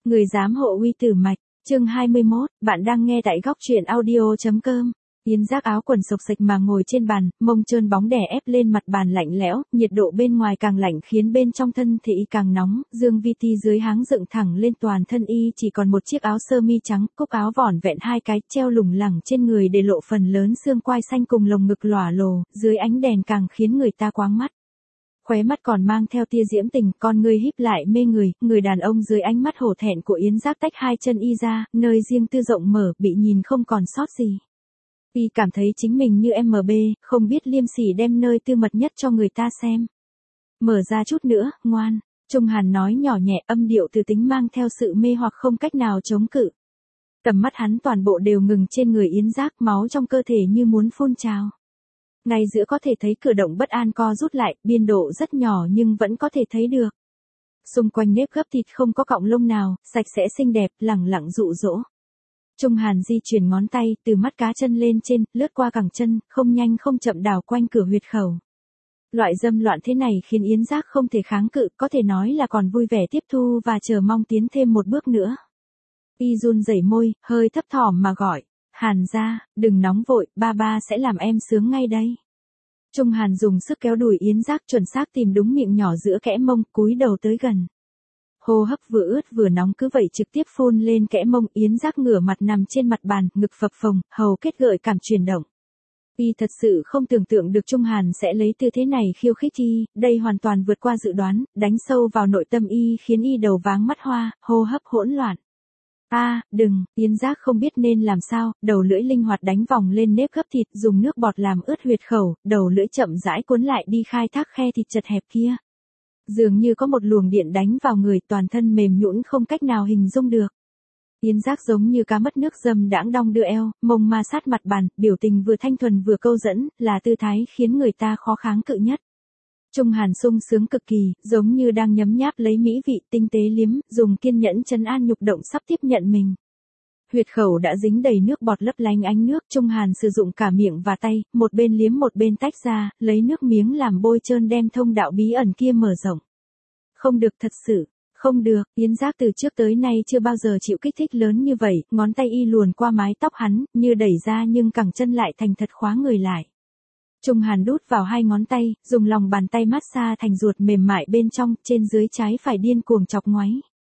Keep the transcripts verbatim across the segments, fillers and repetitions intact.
Người giám hộ uy tử mạch, chương hai mươi mốt, bạn đang nghe tại góc truyện audio.com. Yến Giác áo quần xộc xệch mà ngồi trên bàn, mông trơn bóng đè ép lên mặt bàn lạnh lẽo, nhiệt độ bên ngoài càng lạnh khiến bên trong thân thể y càng nóng, Dương Vi Ti dưới háng dựng thẳng lên, toàn thân y chỉ còn một chiếc áo sơ mi trắng, cúc áo vỏn vẹn hai cái, treo lủng lẳng trên người để lộ phần lớn xương quai xanh cùng lồng ngực lỏa lồ, dưới ánh đèn càng khiến người ta quáng mắt. Khóe mắt còn mang theo tia diễm tình, con ngươi híp lại mê người, người đàn ông dưới ánh mắt hổ thẹn của Yến Giác tách hai chân y ra, nơi riêng tư rộng mở, bị nhìn không còn sót gì. Y cảm thấy chính mình như em bê, không biết liêm sỉ đem nơi tư mật nhất cho người ta xem. Mở ra chút nữa, ngoan. Trung Hàn nói nhỏ nhẹ, âm điệu từ tính mang theo sự mê hoặc không cách nào chống cự. Tầm mắt hắn toàn bộ đều ngừng trên người Yến Giác, máu trong cơ thể như muốn phun trào. Ngay giữa có thể thấy cử động bất an co rút lại, biên độ rất nhỏ nhưng vẫn có thể thấy được. Xung quanh nếp gấp thịt không có cọng lông nào, sạch sẽ xinh đẹp, lẳng lặng dụ dỗ. Trung Hàn di chuyển ngón tay, từ mắt cá chân lên trên, lướt qua cẳng chân, không nhanh không chậm đảo quanh cửa huyệt khẩu. Loại dâm loạn thế này khiến Yến Giác không thể kháng cự, có thể nói là còn vui vẻ tiếp thu và chờ mong tiến thêm một bước nữa. Y run rẩy môi, hơi thấp thỏm mà gọi. Hàn gia, đừng nóng vội, ba ba sẽ làm em sướng ngay đây. Trung Hàn dùng sức kéo đùi Yến Giác chuẩn xác tìm đúng miệng nhỏ giữa kẽ mông, cúi đầu tới gần. Hô hấp vừa ướt vừa nóng cứ vậy trực tiếp phun lên kẽ mông, Yến Giác ngửa mặt nằm trên mặt bàn, ngực phập phồng, hầu kết gợi cảm chuyển động. Y thật sự không tưởng tượng được Trung Hàn sẽ lấy tư thế này khiêu khích y, đây hoàn toàn vượt qua dự đoán, đánh sâu vào nội tâm y khiến y đầu váng mắt hoa, hô hấp hỗn loạn. A, à, đừng, Yến Giác không biết nên làm sao, đầu lưỡi linh hoạt đánh vòng lên nếp gấp thịt, dùng nước bọt làm ướt huyệt khẩu, đầu lưỡi chậm rãi cuốn lại đi khai thác khe thịt chật hẹp kia. Dường như có một luồng điện đánh vào người, toàn thân mềm nhũn không cách nào hình dung được. Yến Giác giống như cá mất nước dâm đãng đong đưa eo, mông ma sát mặt bàn, biểu tình vừa thanh thuần vừa câu dẫn, là tư thái khiến người ta khó kháng cự nhất. Trung Hàn sung sướng cực kỳ, giống như đang nhấm nháp lấy mỹ vị, tinh tế liếm, dùng kiên nhẫn trấn an nhục động sắp tiếp nhận mình. Huyệt khẩu đã dính đầy nước bọt lấp lánh ánh nước, Trung Hàn sử dụng cả miệng và tay, một bên liếm một bên tách ra, lấy nước miếng làm bôi trơn đem thông đạo bí ẩn kia mở rộng. Không được, thật sự, không được, Yến Giác từ trước tới nay chưa bao giờ chịu kích thích lớn như vậy, ngón tay y luồn qua mái tóc hắn, như đẩy ra nhưng cẳng chân lại thành thật khóa người lại. Trung Hàn đút vào hai ngón tay, dùng lòng bàn tay massage thành ruột mềm mại bên trong, trên dưới trái phải điên cuồng chọc ngoáy.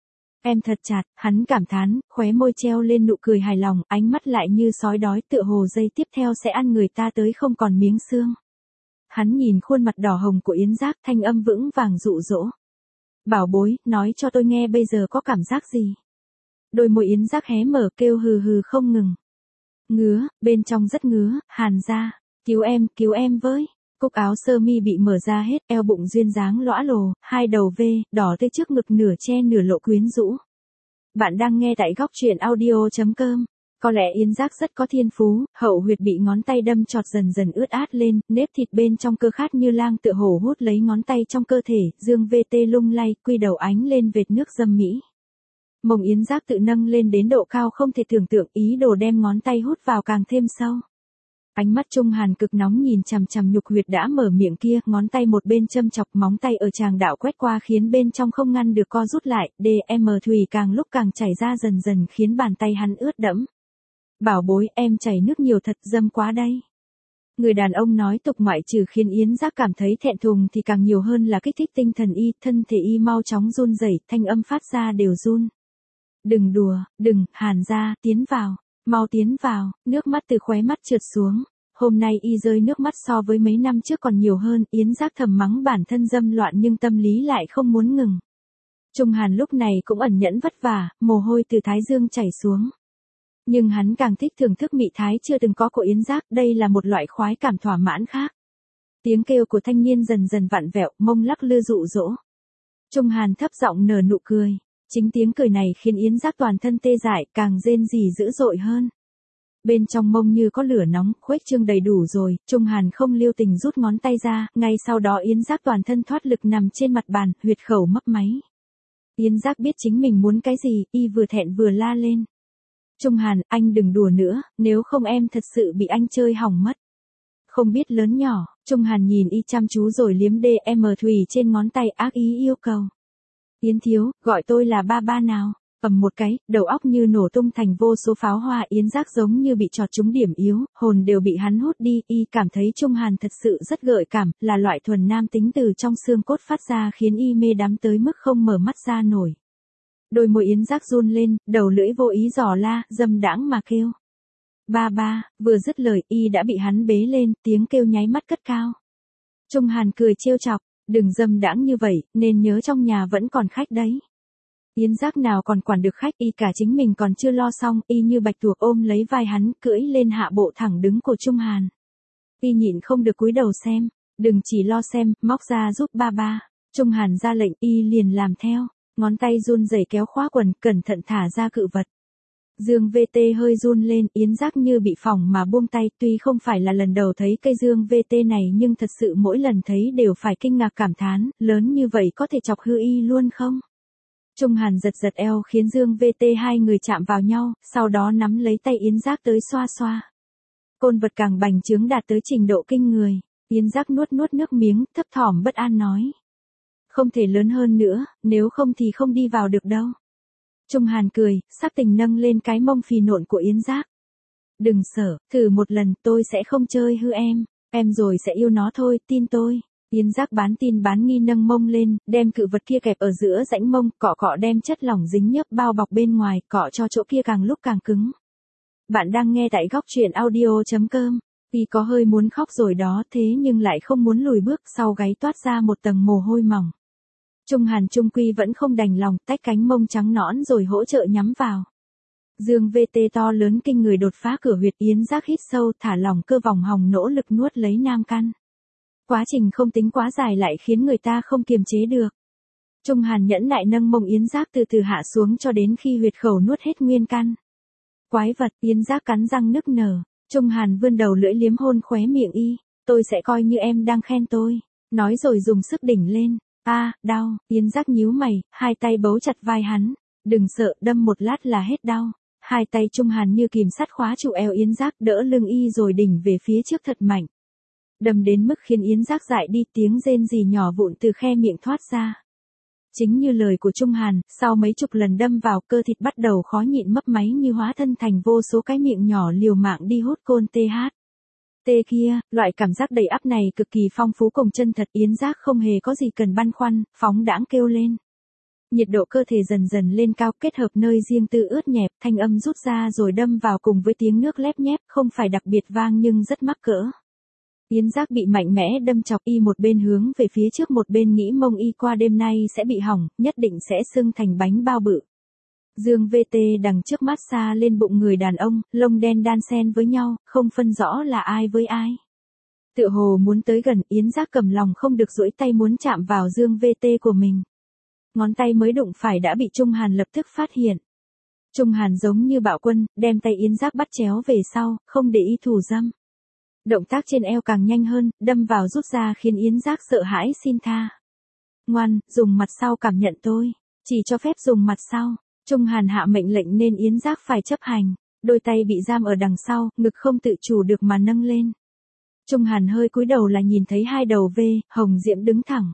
Em thật chặt, hắn cảm thán, khóe môi treo lên nụ cười hài lòng, ánh mắt lại như sói đói, tựa hồ giây tiếp theo sẽ ăn người ta tới không còn miếng xương. Hắn nhìn khuôn mặt đỏ hồng của Yến Giác, thanh âm vững vàng dụ dỗ. Bảo bối, nói cho tôi nghe bây giờ có cảm giác gì? Đôi môi Yến Giác hé mở, kêu hừ hừ không ngừng. Ngứa, bên trong rất ngứa, Hàn gia. Cứu em, cứu em với. Cúc áo sơ mi bị mở ra hết, eo bụng duyên dáng lõa lồ, hai đầu V, đỏ tươi trước ngực nửa che nửa lộ quyến rũ. Bạn đang nghe tại góc truyện audio.com. Có lẽ Yến Giác rất có thiên phú, hậu huyệt bị ngón tay đâm chọt dần dần ướt át lên, nếp thịt bên trong cơ khát như lang tựa hổ hút lấy ngón tay trong cơ thể, dương vê tê lung lay, quy đầu ánh lên vệt nước dâm mỹ. Mông Yến Giác tự nâng lên đến độ cao không thể tưởng tượng, ý đồ đem ngón tay hút vào càng thêm sâu. Ánh mắt Trung Hàn cực nóng nhìn chằm chằm nhục huyệt đã mở miệng kia, ngón tay một bên châm chọc, móng tay ở tràng đạo quét qua khiến bên trong không ngăn được co rút lại, đê em thủy càng lúc càng chảy ra dần dần khiến bàn tay hắn ướt đẫm. Bảo bối, em chảy nước nhiều thật, dâm quá đây. Người đàn ông nói tục ngoại trừ khiến Yến Giác cảm thấy thẹn thùng thì càng nhiều hơn là kích thích tinh thần y, thân thể y mau chóng run rẩy, thanh âm phát ra đều run. Đừng đùa, đừng, Hàn gia, tiến vào. Mau tiến vào, nước mắt từ khóe mắt trượt xuống. Hôm nay y rơi nước mắt so với mấy năm trước còn nhiều hơn, Yến Giác thầm mắng bản thân dâm loạn nhưng tâm lý lại không muốn ngừng. Trung Hàn lúc này cũng ẩn nhẫn vất vả, mồ hôi từ thái dương chảy xuống. Nhưng hắn càng thích thưởng thức mị thái chưa từng có của Yến Giác, đây là một loại khoái cảm thỏa mãn khác. Tiếng kêu của thanh niên dần dần vặn vẹo, mông lắc lư dụ dỗ. Trung Hàn thấp giọng nở nụ cười. Chính tiếng cười này khiến Yến Giác toàn thân tê dại, càng rên rỉ dữ dội hơn. Bên trong mông như có lửa nóng, khuếch trương đầy đủ rồi, Trung Hàn không lưu tình rút ngón tay ra, ngay sau đó Yến Giác toàn thân thoát lực nằm trên mặt bàn, huyệt khẩu mấp máy. Yến Giác biết chính mình muốn cái gì, y vừa thẹn vừa la lên. Trung Hàn, anh đừng đùa nữa, nếu không em thật sự bị anh chơi hỏng mất. Không biết lớn nhỏ, Trung Hàn nhìn y chăm chú rồi liếm đê em thủy trên ngón tay ác ý yêu cầu. Yến thiếu, gọi tôi là ba ba nào. ầm một cái, đầu óc như nổ tung thành vô số pháo hoa. Yến Giác giống như bị chọt trúng điểm yếu, hồn đều bị hắn hút đi. Y cảm thấy Trung Hàn thật sự rất gợi cảm, là loại thuần nam tính từ trong xương cốt phát ra, khiến y mê đắm tới mức không mở mắt ra nổi. Đôi môi Yến Giác run lên, đầu lưỡi vô ý dò la, dâm đãng mà kêu. Ba ba, vừa dứt lời y đã bị hắn bế lên, tiếng kêu nháy mắt cất cao. Trung Hàn cười trêu chọc, đừng dâm đãng như vậy, nên nhớ trong nhà vẫn còn khách đấy. Yến Giác nào còn quản được khách, y cả chính mình còn chưa lo xong, y như bạch tuộc ôm lấy vai hắn, cưỡi lên hạ bộ thẳng đứng của Trung Hàn. Y nhịn không được cúi đầu xem, đừng chỉ lo xem, móc ra giúp ba ba. Trung Hàn ra lệnh, y liền làm theo, ngón tay run rẩy kéo khóa quần, cẩn thận thả ra cự vật. Dương vê tê hơi run lên, Yến Giác như bị phỏng mà buông tay, tuy không phải là lần đầu thấy cây dương vê tê này nhưng thật sự mỗi lần thấy đều phải kinh ngạc cảm thán, lớn như vậy có thể chọc hư y luôn không? Trung Hàn giật giật eo khiến Dương vê tê hai người chạm vào nhau, sau đó nắm lấy tay Yến Giác tới xoa xoa. Côn vật càng bành trướng đạt tới trình độ kinh người, Yến Giác nuốt nuốt nước miếng, thấp thỏm bất an nói. Không thể lớn hơn nữa, nếu không thì không đi vào được đâu. Trung Hàn cười, sắc tình nâng lên cái mông phì nộn của Yến Giác. Đừng sợ, thử một lần, tôi sẽ không chơi hư em, em rồi sẽ yêu nó thôi, tin tôi. Yến Giác bán tin bán nghi nâng mông lên, đem cự vật kia kẹp ở giữa rãnh mông, cọ cọ đem chất lỏng dính nhớp bao bọc bên ngoài, cọ cho chỗ kia càng lúc càng cứng. Bạn đang nghe tại góc truyện audio.com. Y có hơi muốn khóc rồi đó, thế nhưng lại không muốn lùi bước, sau gáy toát ra một tầng mồ hôi mỏng. Trung Hàn trung quy vẫn không đành lòng, tách cánh mông trắng nõn rồi hỗ trợ nhắm vào. Dương vê tê to lớn kinh người đột phá cửa huyệt. Yến Giác hít sâu, thả lỏng cơ vòng hồng, nỗ lực nuốt lấy nam căn. Quá trình không tính quá dài lại khiến người ta không kiềm chế được. Trung Hàn nhẫn nại nâng mông Yến Giác từ từ hạ xuống cho đến khi huyệt khẩu nuốt hết nguyên căn. Quái vật, Yến Giác cắn răng nức nở. Trung Hàn vươn đầu lưỡi liếm hôn khóe miệng y. Tôi sẽ coi như em đang khen tôi. Nói rồi dùng sức đỉnh lên. A, à, đau. Yến Giác nhíu mày, hai tay bấu chặt vai hắn. Đừng sợ, đâm một lát là hết đau. Hai tay Trung Hàn như kìm sắt khóa trụ eo Yến Giác, đỡ lưng y rồi đỉnh về phía trước thật mạnh. Đâm đến mức khiến Yến Giác dại đi, tiếng rên rỉ nhỏ vụn từ khe miệng thoát ra. Chính như lời của Trung Hàn, sau mấy chục lần đâm vào, cơ thịt bắt đầu khó nhịn mấp máy như hóa thân thành vô số cái miệng nhỏ liều mạng đi hút côn tê hát. Tê kia, loại cảm giác đầy ắp này cực kỳ phong phú cùng chân thật. Yến Giác không hề có gì cần băn khoăn, phóng đãng kêu lên. Nhiệt độ cơ thể dần dần lên cao, kết hợp nơi riêng tư ướt nhẹp, thanh âm rút ra rồi đâm vào cùng với tiếng nước lép nhép, không phải đặc biệt vang nhưng rất mắc cỡ. Yến Giác bị mạnh mẽ đâm chọc, y một bên hướng về phía trước một bên nghĩ mông y qua đêm nay sẽ bị hỏng, nhất định sẽ sưng thành bánh bao bự. Dương vê tê đằng trước mát xa lên bụng người đàn ông, lông đen đan xen với nhau, không phân rõ là ai với ai. Tựa hồ muốn tới gần, Yến Giác cầm lòng không được duỗi tay muốn chạm vào Dương vê tê của mình. Ngón tay mới đụng phải đã bị Trung Hàn lập tức phát hiện. Trung Hàn giống như bạo quân, đem tay Yến Giác bắt chéo về sau, không để y thủ dâm. Động tác trên eo càng nhanh hơn, đâm vào rút ra khiến Yến Giác sợ hãi xin tha. Ngoan, dùng mặt sau cảm nhận tôi, chỉ cho phép dùng mặt sau. Trung Hàn hạ mệnh lệnh nên Yến Giác phải chấp hành, đôi tay bị giam ở đằng sau, ngực không tự chủ được mà nâng lên. Trung Hàn hơi cúi đầu là nhìn thấy hai đầu V, hồng diễm đứng thẳng.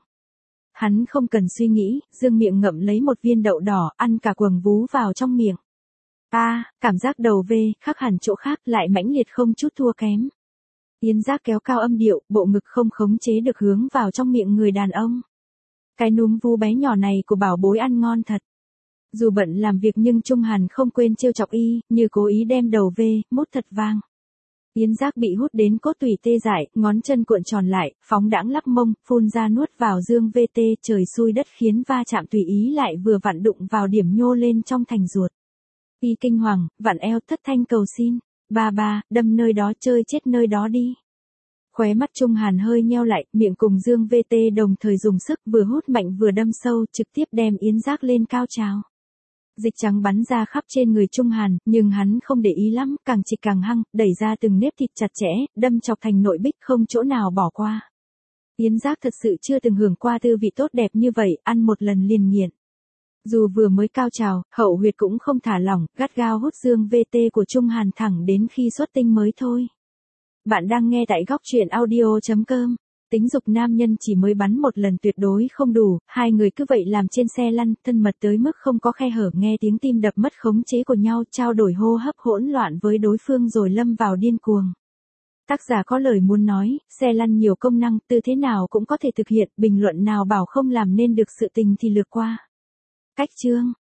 Hắn không cần suy nghĩ, dương miệng ngậm lấy một viên đậu đỏ, ăn cả quầng vú vào trong miệng. A, à, cảm giác đầu V, khác hẳn chỗ khác, lại mãnh liệt không chút thua kém. Yến Giác kéo cao âm điệu, bộ ngực không khống chế được hướng vào trong miệng người đàn ông. Cái núm vú bé nhỏ này của bảo bối ăn ngon thật. Dù bận làm việc nhưng Trung Hàn không quên trêu chọc y, như cố ý đem đầu V, mút thật vang. Yến Giác bị hút đến cốt tủy tê dại, ngón chân cuộn tròn lại, phóng đãng lắc mông, phun ra nuốt vào Dương vê tê, trời xui đất khiến va chạm tùy ý lại vừa vặn đụng vào điểm nhô lên trong thành ruột. Y kinh hoàng, vặn eo thất thanh cầu xin. Ba ba, đâm nơi đó, chơi chết nơi đó đi. Khóe mắt Trung Hàn hơi nheo lại, miệng cùng Dương vê tê đồng thời dùng sức, vừa hút mạnh vừa đâm sâu, trực tiếp đem Yến Giác lên cao trào. Dịch trắng bắn ra khắp trên người Trung Hàn, nhưng hắn không để ý lắm, càng chịch càng hăng, đẩy ra từng nếp thịt chặt chẽ, đâm chọc thành nội bích không chỗ nào bỏ qua. Yến Giác thật sự chưa từng hưởng qua tư vị tốt đẹp như vậy, ăn một lần liền nghiện. Dù vừa mới cao trào, hậu huyệt cũng không thả lỏng, gắt gao hút Dương vê tê của Trung Hàn thẳng đến khi xuất tinh mới thôi. Bạn đang nghe tại góc truyện audio chấm com. Tính dục nam nhân chỉ mới bắn một lần tuyệt đối không đủ, hai người cứ vậy làm trên xe lăn, thân mật tới mức không có khe hở, nghe tiếng tim đập mất khống chế của nhau, trao đổi hô hấp hỗn loạn với đối phương rồi lâm vào điên cuồng. Tác giả có lời muốn nói, xe lăn nhiều công năng, tư thế nào cũng có thể thực hiện, bình luận nào bảo không làm nên được sự tình thì lược qua. Cách chương